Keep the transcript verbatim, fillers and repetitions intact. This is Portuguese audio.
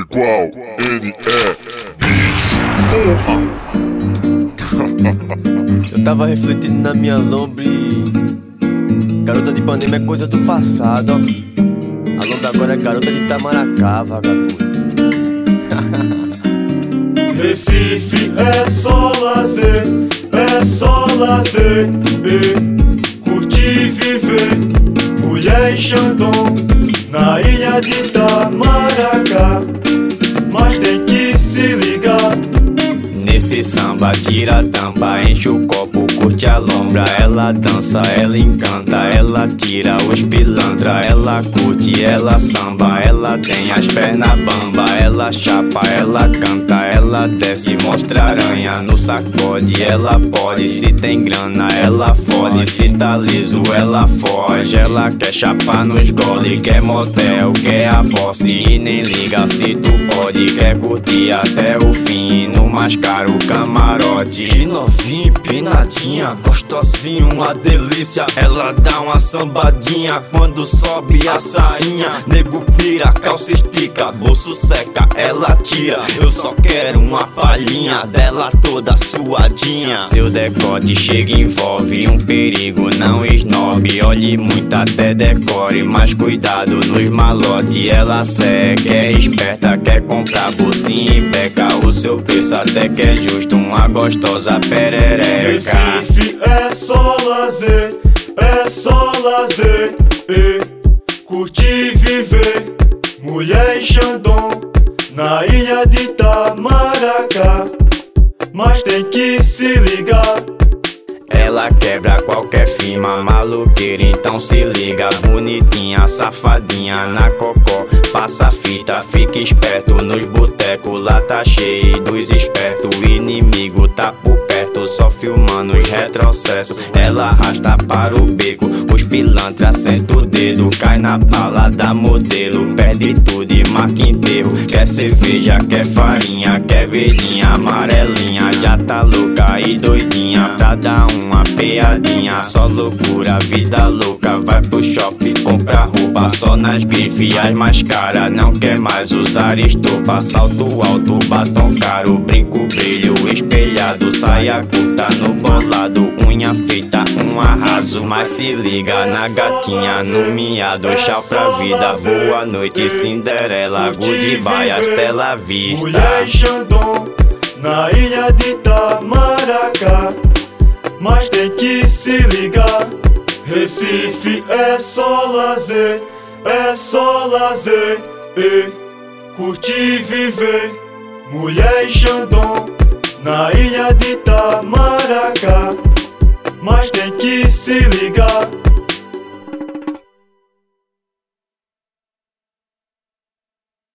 igual N E Beats. Eu tava refletindo na minha lombra e... Garota de Ipanema é coisa do passado, ó. A lombra agora é garota de Itamaracá, vagabundo. Recife é só lazer, é só lazer, e curtir e viver, mulher e Xandão, na ilha de Itamaracá. Mas tem que se ligar. Nesse samba tira a tampa, enche o copo, curte a lombra. Ela dança, ela encanta, ela tira os pilantra. Ela curte, ela samba, ela tem as pernas bamba. Ela chapa, ela canta, ela desce, mostra aranha no sacode. Ela pode, se tem grana, ela fode. Se tá liso, ela foge. Ela quer chapar nos gole, quer motel, quer a posse e nem liga se tu pode. Quer curtir até o fim, no mais caro camarote. E novinha, empinadinha, gostosinho, uma delícia. Ela dá uma sambadinha quando sobe a sainha. Nego pira, calça estica, bolso seca, ela tira. Eu só quero uma palhinha dela toda suadinha. Seu decote chega e envolve um perigo, não esnobe. Olhe muito até decore, mas cuidado nos malote. Ela seca, é esperta, quer comprar bolsinha e peca. O seu preço até que é justo, uma gostosa perereca. Recife é só lazer, é só lazer, e curtir e viver, mulher e Xandão, na ilha de Itamaracá. Mas tem que se ligar. Ela quebra qualquer firma, maluqueira, então se liga. Bonitinha, safadinha, na cocó, passa fita, fica esperto. Nos botecos lá tá cheio dos espertos. O inimigo tá por perto, só filmando os retrocessos. Ela arrasta para o beco, os pilantras senta o dedo. Cai na bala da modelo, perde tudo e marca enterro. Quer cerveja, quer farinha, quer verdinha, amarelinha. Já tá louca e doidinha pra dar uma peadinha. Só loucura, vida louca, vai pro shopping, compra roupa só nas grifes as mais caras. Não quer mais usar estopa, salto alto, batom caro, brinco brilho espelhado, saia curta no bolado, unha feita, um arraso. Mas se liga na gatinha, no miado, tchau pra vida, boa noite Cinderela, goodbye, hasta la vista. Mulher e Xandão, na ilha de Itamaracá. Mas tem que se ligar. Recife é só lazer, é só lazer, e curtir e viver, mulher e Xandão, na ilha de Itamaracá. Mas tem que se ligar.